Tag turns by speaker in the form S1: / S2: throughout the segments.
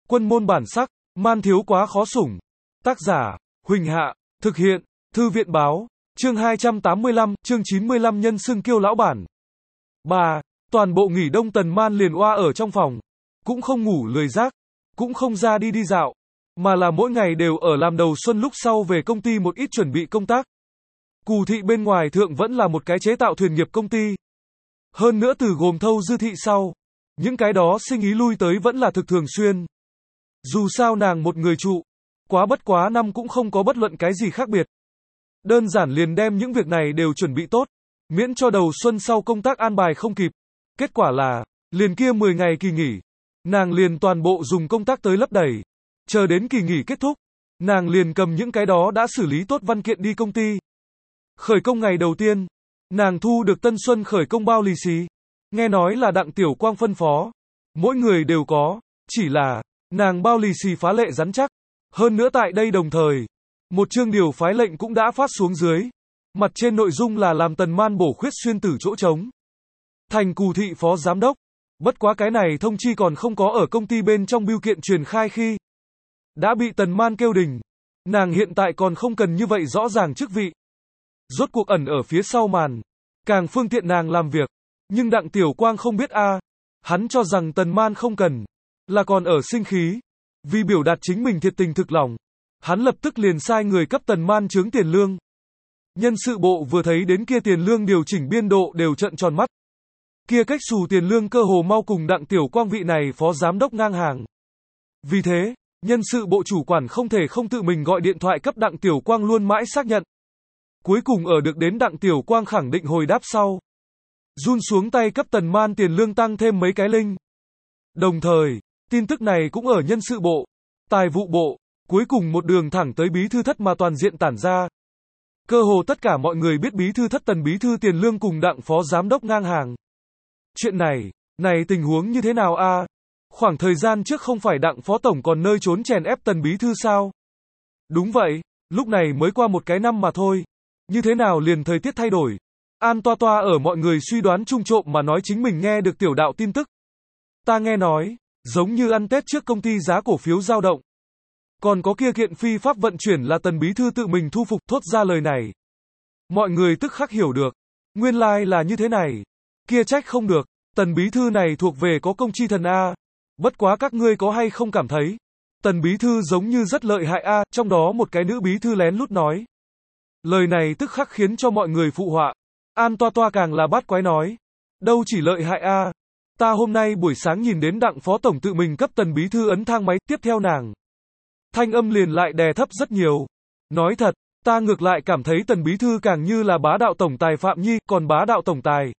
S1: Quân môn bản sắc, man thiếu quá khó sủng. Tác giả, Huỳnh Hạ, thực hiện, Thư viện báo, chương 285, chương 95 nhân xưng kiêu lão bản. 3. Toàn bộ nghỉ đông Tần Man liền oa ở trong phòng. Cũng không ngủ lười giác, cũng không ra đi dạo, mà là mỗi ngày đều ở làm đầu xuân lúc sau về công ty một ít chuẩn bị công tác. Cù thị bên ngoài thượng vẫn là một cái chế tạo thuyền nghiệp công ty. Hơn nữa từ gồm thâu dư thị sau, những cái đó sinh ý lui tới vẫn là thực thường xuyên. Dù sao nàng một người trụ, bất quá năm cũng không có bất luận cái gì khác biệt. Đơn giản liền đem những việc này đều chuẩn bị tốt, miễn cho đầu xuân sau công tác an bài không kịp. Kết quả là, liền kia 10 ngày kỳ nghỉ, nàng liền toàn bộ dùng công tác tới lấp đầy. Chờ đến kỳ nghỉ kết thúc, nàng liền cầm những cái đó đã xử lý tốt văn kiện đi công ty. Khởi công ngày đầu tiên, nàng thu được tân xuân khởi công bao lì xì. Nghe nói là Đặng Tiểu Quang phân phó, mỗi người đều có, chỉ là, nàng bao lì xì phá lệ rắn chắc. Hơn nữa tại đây đồng thời, một chương điều phái lệnh cũng đã phát xuống dưới. Mặt trên nội dung là làm Tần Man bổ khuyết xuyên tử chỗ trống, thành Cù thị phó giám đốc. Bất quá cái này thông chi còn không có ở công ty bên trong bưu kiện truyền khai khi đã bị Tần Man kêu đình. Nàng hiện tại còn không cần như vậy rõ ràng chức vị. Rốt cuộc ẩn ở phía sau màn, càng phương tiện nàng làm việc. Nhưng Đặng Tiểu Quang không biết hắn cho rằng Tần Man không cần, là còn ở sinh khí. Vì biểu đạt chính mình thiệt tình thực lòng, hắn lập tức liền sai người cấp Tần Man chướng tiền lương. Nhân sự bộ vừa thấy đến kia tiền lương điều chỉnh biên độ đều trợn tròn mắt. Kia cách xù tiền lương cơ hồ mau cùng Đặng Tiểu Quang vị này phó giám đốc ngang hàng. Vì thế, nhân sự bộ chủ quản không thể không tự mình gọi điện thoại cấp Đặng Tiểu Quang luôn mãi xác nhận. Cuối cùng ở được đến Đặng Tiểu Quang khẳng định hồi đáp sau, run xuống tay cấp Tần Man tiền lương tăng thêm mấy cái linh. Đồng thời, tin tức này cũng ở nhân sự bộ, tài vụ bộ, cuối cùng một đường thẳng tới bí thư thất mà toàn diện tản ra. Cơ hồ tất cả mọi người biết bí thư thất Tần bí thư tiền lương cùng Đặng phó giám đốc ngang hàng. Chuyện này tình huống như thế nào Khoảng thời gian trước không phải Đặng phó tổng còn nơi trốn chèn ép Tần bí thư sao? Đúng vậy, lúc này mới qua một cái năm mà thôi. Như thế nào liền thời tiết thay đổi? An Toa Toa ở mọi người suy đoán chung trộm mà nói chính mình nghe được tiểu đạo tin tức. Ta nghe nói, giống như ăn Tết trước công ty giá cổ phiếu dao động. Còn có kia kiện phi pháp vận chuyển là Tần bí thư tự mình thu phục, thốt ra lời này. Mọi người tức khắc hiểu được. Nguyên lai là như thế này. Kia trách không được, Tần bí thư này thuộc về có công chi thần Bất quá các ngươi có hay không cảm thấy, Tần bí thư giống như rất lợi hại trong đó một cái nữ bí thư lén lút nói. Lời này tức khắc khiến cho mọi người phụ họa. An Toa Toa càng là bát quái nói. Đâu chỉ lợi hại ta hôm nay buổi sáng nhìn đến Đặng phó tổng tự mình cấp Tần bí thư ấn thang máy, tiếp theo nàng thanh âm liền lại đè thấp rất nhiều. Nói thật, ta ngược lại cảm thấy Tần bí thư càng như là bá đạo tổng tài Phạm Nhi, còn bá đạo tổng tài.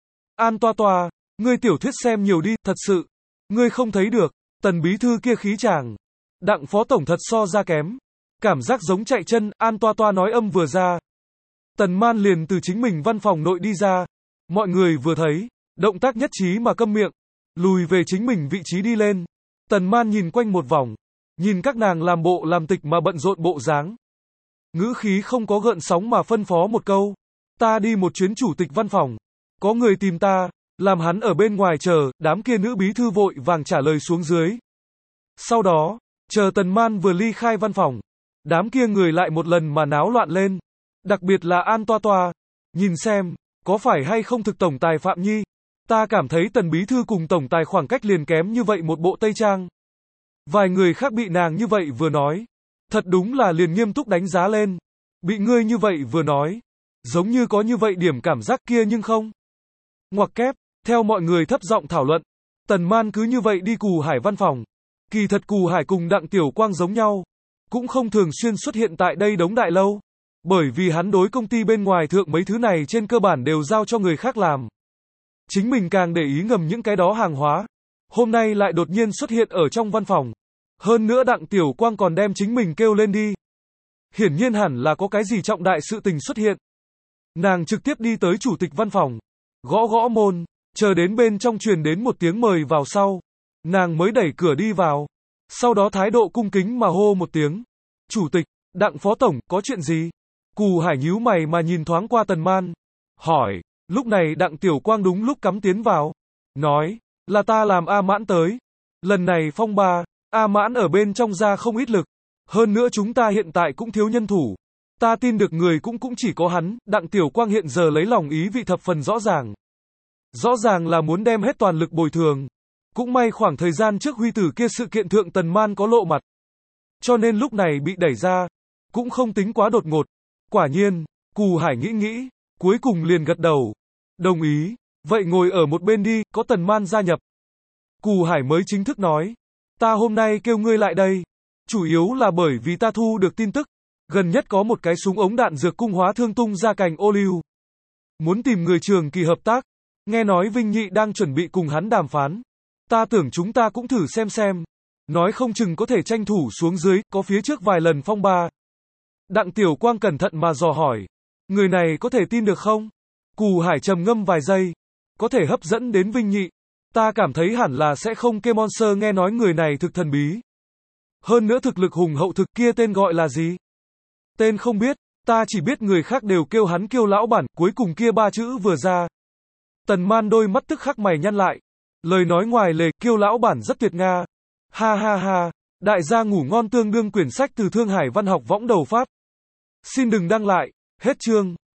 S1: An Toa Toa, ngươi tiểu thuyết xem nhiều đi, thật sự. Ngươi không thấy được, Tần bí thư kia khí chàng. Đặng phó tổng thật so ra kém. Cảm giác giống chạy chân, An Toa Toa nói âm vừa ra. Tần Man liền từ chính mình văn phòng nội đi ra. Mọi người vừa thấy, động tác nhất trí mà câm miệng, lùi về chính mình vị trí đi lên. Tần Man nhìn quanh một vòng, nhìn các nàng làm bộ làm tịch mà bận rộn bộ dáng. Ngữ khí không có gợn sóng mà phân phó một câu. Ta đi một chuyến chủ tịch văn phòng. Có người tìm ta, làm hắn ở bên ngoài chờ, đám kia nữ bí thư vội vàng trả lời xuống dưới. Sau đó, chờ Tần Man vừa ly khai văn phòng, đám kia người lại một lần mà náo loạn lên. Đặc biệt là An Toa Toa. Nhìn xem, có phải hay không thực tổng tài Phạm Nhi? Ta cảm thấy Tần bí thư cùng tổng tài khoảng cách liền kém như vậy một bộ tây trang. Vài người khác bị nàng như vậy vừa nói. Thật đúng là liền nghiêm túc đánh giá lên. Bị ngươi như vậy vừa nói. Giống như có như vậy điểm cảm giác kia nhưng không. Ngoặc kép, theo mọi người thấp giọng thảo luận. Tần Man cứ như vậy đi Cù Hải văn phòng. Kỳ thật Cù Hải cùng Đặng Tiểu Quang giống nhau. Cũng không thường xuyên xuất hiện tại đây đống đại lâu. Bởi vì hắn đối công ty bên ngoài thượng mấy thứ này trên cơ bản đều giao cho người khác làm. Chính mình càng để ý ngầm những cái đó hàng hóa. Hôm nay lại đột nhiên xuất hiện ở trong văn phòng. Hơn nữa Đặng Tiểu Quang còn đem chính mình kêu lên đi. Hiển nhiên hẳn là có cái gì trọng đại sự tình xuất hiện. Nàng trực tiếp đi tới chủ tịch văn phòng. Gõ gõ môn, chờ đến bên trong truyền đến một tiếng mời vào sau. Nàng mới đẩy cửa đi vào. Sau đó thái độ cung kính mà hô một tiếng. Chủ tịch, Đặng phó tổng, có chuyện gì? Cù Hải nhíu mày mà nhìn thoáng qua Tần Man. Hỏi, lúc này Đặng Tiểu Quang đúng lúc cắm tiến vào. Nói, là ta làm A Mãn tới. Lần này phong ba, A Mãn ở bên trong ra không ít lực. Hơn nữa chúng ta hiện tại cũng thiếu nhân thủ. Ta tin được người cũng chỉ có hắn, Đặng Tiểu Quang hiện giờ lấy lòng ý vị thập phần rõ ràng. Rõ ràng là muốn đem hết toàn lực bồi thường. Cũng may khoảng thời gian trước Huy Tử kia sự kiện thượng Tần Man có lộ mặt. Cho nên lúc này bị đẩy ra. Cũng không tính quá đột ngột. Quả nhiên, Cù Hải nghĩ, cuối cùng liền gật đầu. Đồng ý, vậy ngồi ở một bên đi, có Tần Man gia nhập. Cù Hải mới chính thức nói. Ta hôm nay kêu ngươi lại đây. Chủ yếu là bởi vì ta thu được tin tức. Gần nhất có một cái súng ống đạn dược cung hóa thương tung ra cành ô liu. Muốn tìm người Trường Kỳ hợp tác. Nghe nói Vinh Nhị đang chuẩn bị cùng hắn đàm phán. Ta tưởng chúng ta cũng thử xem. Nói không chừng có thể tranh thủ xuống dưới, có phía trước vài lần phong ba. Đặng Tiểu Quang cẩn thận mà dò hỏi. Người này có thể tin được không? Cù Hải trầm ngâm vài giây. Có thể hấp dẫn đến Vinh Nhị. Ta cảm thấy hẳn là sẽ không. Kemonser nghe nói người này thực thần bí. Hơn nữa thực lực hùng hậu thực kia tên gọi là gì? Tên không biết, ta chỉ biết người khác đều kêu hắn Kiêu lão bản, cuối cùng kia ba chữ vừa ra. Tần Man đôi mắt tức khắc mày nhăn lại. Lời nói ngoài lề, Kiêu lão bản rất tuyệt Nga. Ha ha ha, đại gia ngủ ngon tương đương quyển sách từ Thương Hải Văn học võng đầu phát. Xin đừng đăng lại, hết chương.